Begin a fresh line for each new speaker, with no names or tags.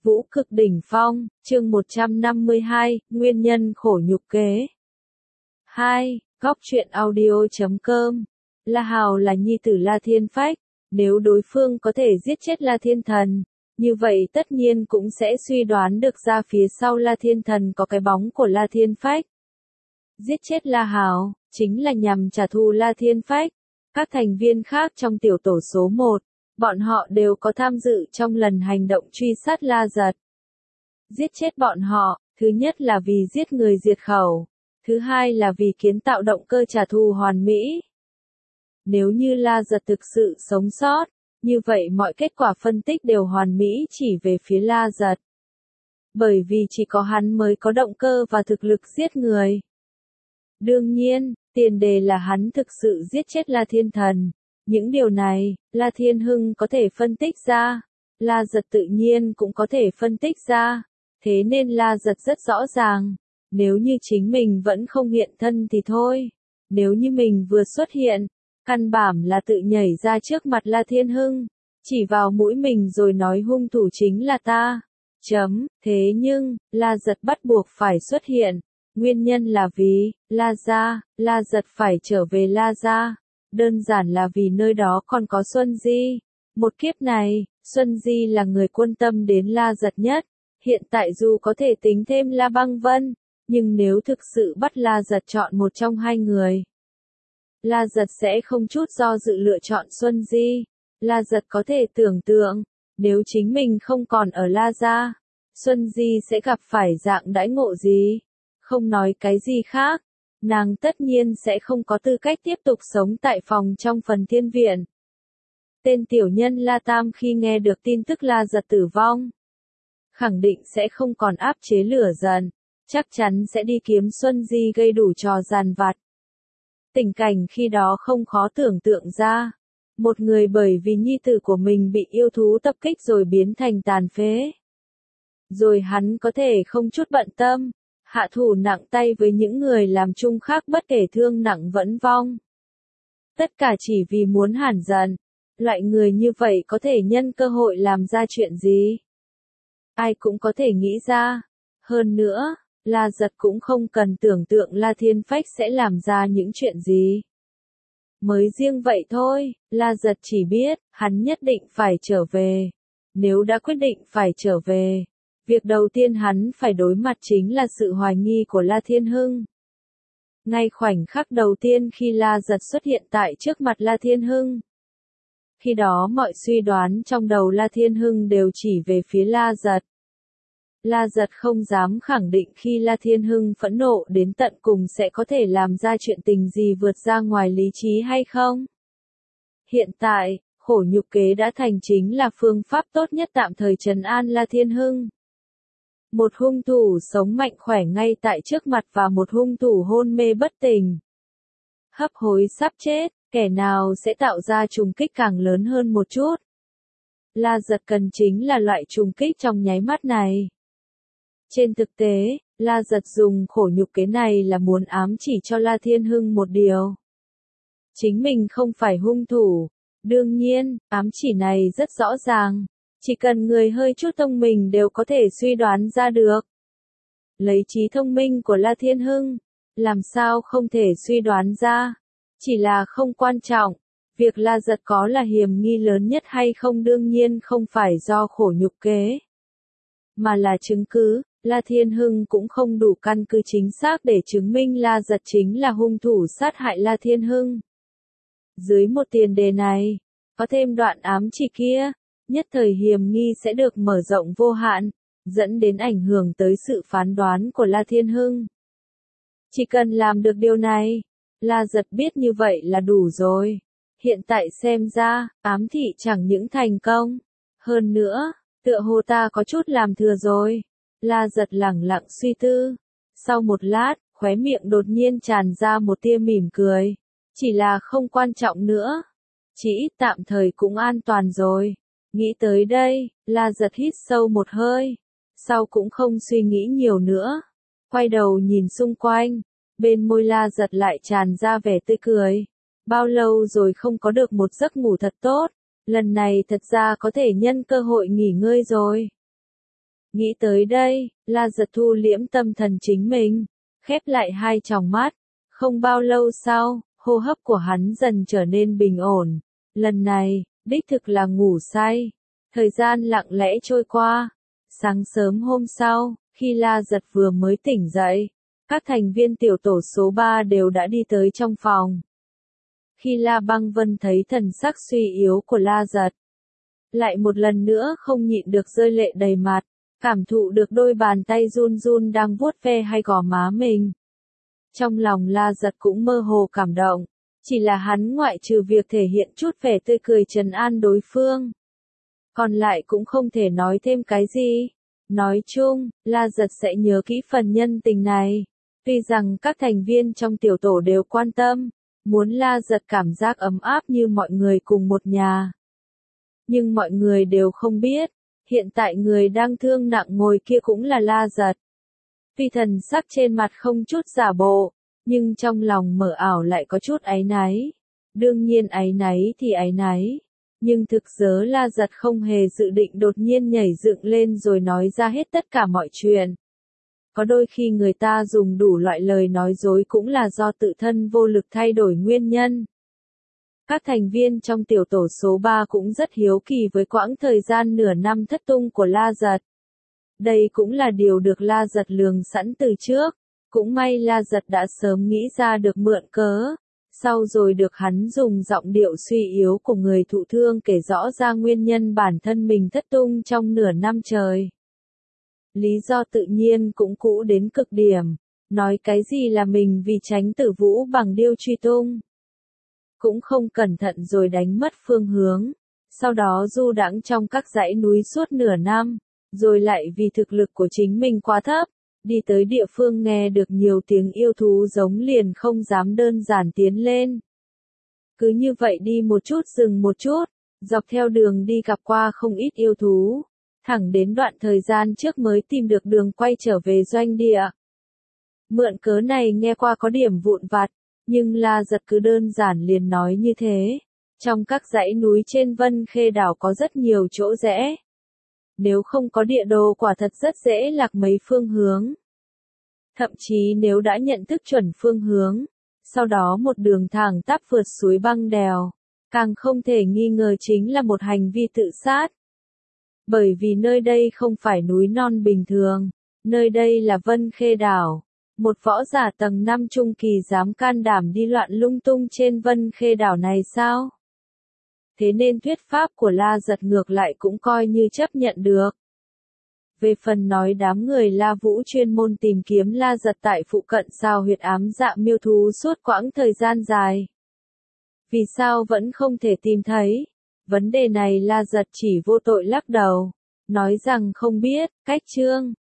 Vũ cực đỉnh phong, chương 152, nguyên nhân khổ nhục kế. 2. Góc truyện audio.com. La Hào là nhi tử La Thiên Phách, nếu đối phương có thể giết chết La Thiên Thần, như vậy tất nhiên cũng sẽ suy đoán được ra phía sau La Thiên Thần có cái bóng của La Thiên Phách. Giết chết La Hào, chính là nhằm trả thù La Thiên Phách. Các thành viên khác trong tiểu tổ số 1, bọn họ đều có tham dự trong lần hành động truy sát La Giật. Giết chết bọn họ, thứ nhất là vì giết người diệt khẩu, thứ hai là vì kiến tạo động cơ trả thù hoàn mỹ. Nếu như La Giật thực sự sống sót, như vậy mọi kết quả phân tích đều hoàn mỹ chỉ về phía La Giật. Bởi vì chỉ có hắn mới có động cơ và thực lực giết người. Đương nhiên, tiền đề là hắn thực sự giết chết La Thiên Thần. Những điều này, La Thiên Hưng có thể phân tích ra. La Giật tự nhiên cũng có thể phân tích ra. Thế nên La Giật rất rõ ràng. Nếu như chính mình vẫn không hiện thân thì thôi. Nếu như mình vừa xuất hiện, căn bản là tự nhảy ra trước mặt La Thiên Hưng. Chỉ vào mũi mình rồi nói hung thủ chính là ta. Thế nhưng, La Giật bắt buộc phải xuất hiện. Nguyên nhân là vì, La Giật phải trở về La Gia. Đơn giản là vì nơi đó còn có Xuân Di. Một kiếp này, Xuân Di là người quan tâm đến La Giật nhất. Hiện tại dù có thể tính thêm La Băng Vân, nhưng nếu thực sự bắt La Giật chọn một trong hai người, La Giật sẽ không chút do dự lựa chọn Xuân Di. La Giật có thể tưởng tượng, nếu chính mình không còn ở La Gia, Xuân Di sẽ gặp phải dạng đãi ngộ gì. Không nói cái gì khác, nàng tất nhiên sẽ không có tư cách tiếp tục sống tại phòng trong phần thiên viện. Tên tiểu nhân La Tam khi nghe được tin tức La Giật tử vong, khẳng định sẽ không còn áp chế lửa giận, chắc chắn sẽ đi kiếm Xuân Di gây đủ trò giàn vặt. Tình cảnh khi đó không khó tưởng tượng ra. Một người bởi vì nhi tử của mình bị yêu thú tập kích rồi biến thành tàn phế. Rồi hắn có thể không chút bận tâm, hạ thủ nặng tay với những người làm chung khác bất kể thương nặng vẫn vong. Tất cả chỉ vì muốn hàn giận. Loại người như vậy có thể nhân cơ hội làm ra chuyện gì? Ai cũng có thể nghĩ ra. Hơn nữa, La Giật cũng không cần tưởng tượng La Thiên Phách sẽ làm ra những chuyện gì. Mới riêng vậy thôi, La Giật chỉ biết, hắn nhất định phải trở về. Nếu đã quyết định phải trở về, việc đầu tiên hắn phải đối mặt chính là sự hoài nghi của La Thiên Hưng. Ngay khoảnh khắc đầu tiên khi La Giật xuất hiện tại trước mặt La Thiên Hưng, khi đó mọi suy đoán trong đầu La Thiên Hưng đều chỉ về phía La Giật. La Giật không dám khẳng định khi La Thiên Hưng phẫn nộ đến tận cùng sẽ có thể làm ra chuyện tình gì vượt ra ngoài lý trí hay không. Hiện tại, khổ nhục kế đã thành chính là phương pháp tốt nhất tạm thời trấn an La Thiên Hưng. Một hung thủ sống mạnh khỏe ngay tại trước mặt và một hung thủ hôn mê bất tỉnh, hấp hối sắp chết, kẻ nào sẽ tạo ra trùng kích càng lớn hơn một chút. La Giật cần chính là loại trùng kích trong nháy mắt này. Trên thực tế, La Giật dùng khổ nhục kế này là muốn ám chỉ cho La Thiên Hưng một điều. Chính mình không phải hung thủ. Đương nhiên, ám chỉ này rất rõ ràng. Chỉ cần người hơi chút thông minh đều có thể suy đoán ra được. Lấy trí thông minh của La Thiên Hưng, làm sao không thể suy đoán ra. Chỉ là không quan trọng. Việc La Giật có là hiểm nghi lớn nhất hay không đương nhiên không phải do khổ nhục kế, mà là chứng cứ. La Thiên Hưng cũng không đủ căn cứ chính xác để chứng minh La Giật chính là hung thủ sát hại La Thiên Hưng. Dưới một tiền đề này, có thêm đoạn ám chỉ kia, nhất thời hiểm nghi sẽ được mở rộng vô hạn, dẫn đến ảnh hưởng tới sự phán đoán của La Thiên Hưng. Chỉ cần làm được điều này, La Giật biết như vậy là đủ rồi. Hiện tại xem ra, ám thị chẳng những thành công. Hơn nữa, tựa hồ ta có chút làm thừa rồi. La Giật lẳng lặng suy tư. Sau một lát, khóe miệng đột nhiên tràn ra một tia mỉm cười. Chỉ là không quan trọng nữa. Chỉ ít tạm thời cũng an toàn rồi. Nghĩ tới đây, La Giật hít sâu một hơi. Sau cũng không suy nghĩ nhiều nữa. Quay đầu nhìn xung quanh. Bên môi La Giật lại tràn ra vẻ tươi cười. Bao lâu rồi không có được một giấc ngủ thật tốt. Lần này thật ra có thể nhân cơ hội nghỉ ngơi rồi. Nghĩ tới đây, La Giật thu liễm tâm thần chính mình, khép lại hai tròng mắt. Không bao lâu sau, hô hấp của hắn dần trở nên bình ổn. Lần này, đích thực là ngủ say. Thời gian lặng lẽ trôi qua. Sáng sớm hôm sau, khi La Giật vừa mới tỉnh dậy, các thành viên tiểu tổ số 3 đều đã đi tới trong phòng. Khi La Băng Vân thấy thần sắc suy yếu của La Giật, lại một lần nữa không nhịn được rơi lệ đầy mặt, cảm thụ được đôi bàn tay run run đang vuốt ve hai gò má mình. Trong lòng La Giật cũng mơ hồ cảm động, chỉ là hắn ngoại trừ việc thể hiện chút vẻ tươi cười trấn an đối phương, còn lại cũng không thể nói thêm cái gì. Nói chung, La Giật sẽ nhớ kỹ phần nhân tình này. Tuy rằng các thành viên trong tiểu tổ đều quan tâm, muốn La Giật cảm giác ấm áp như mọi người cùng một nhà. Nhưng mọi người đều không biết, hiện tại người đang thương nặng ngồi kia cũng là La Giật. Tuy thần sắc trên mặt không chút giả bộ, nhưng trong lòng mờ ảo lại có chút áy náy. Đương nhiên áy náy thì áy náy. Nhưng thực dớ La Giật không hề dự định đột nhiên nhảy dựng lên rồi nói ra hết tất cả mọi chuyện. Có đôi khi người ta dùng đủ loại lời nói dối cũng là do tự thân vô lực thay đổi nguyên nhân. Các thành viên trong tiểu tổ số 3 cũng rất hiếu kỳ với quãng thời gian nửa năm thất tung của La Giật. Đây cũng là điều được La Giật lường sẵn từ trước. Cũng may La Giật đã sớm nghĩ ra được mượn cớ. Sau rồi được hắn dùng giọng điệu suy yếu của người thụ thương kể rõ ra nguyên nhân bản thân mình thất tung trong nửa năm trời. Lý do tự nhiên cũng cũ đến cực điểm. Nói cái gì là mình vì tránh Tử Vũ bằng điêu truy tung. Cũng không cẩn thận rồi đánh mất phương hướng. Sau đó du đãng trong các dãy núi suốt nửa năm. Rồi lại vì thực lực của chính mình quá thấp. Đi tới địa phương nghe được nhiều tiếng yêu thú giống liền không dám đơn giản tiến lên. Cứ như vậy đi một chút dừng một chút. Dọc theo đường đi gặp qua không ít yêu thú. Thẳng đến đoạn thời gian trước mới tìm được đường quay trở về doanh địa. Mượn cớ này nghe qua có điểm vụn vặt, nhưng La Giật cứ đơn giản liền nói như thế. Trong các dãy núi trên Vân Khê đảo có rất nhiều chỗ rẽ. Nếu không có địa đồ quả thật rất dễ lạc mấy phương hướng. Thậm chí nếu đã nhận thức chuẩn phương hướng, sau đó một đường thẳng tắp vượt suối băng đèo, càng không thể nghi ngờ chính là một hành vi tự sát. Bởi vì nơi đây không phải núi non bình thường, nơi đây là Vân Khê đảo. Một võ giả tầng 5 trung kỳ dám can đảm đi loạn lung tung trên Vân Khê đảo này sao? Thế nên thuyết pháp của La Giật ngược lại cũng coi như chấp nhận được. Về phần nói đám người La Vũ chuyên môn tìm kiếm La Giật tại phụ cận sao huyệt ám dạ miêu thú suốt quãng thời gian dài. Vì sao vẫn không thể tìm thấy? Vấn đề này La Giật chỉ vô tội lắc đầu, nói rằng không biết. Cách chương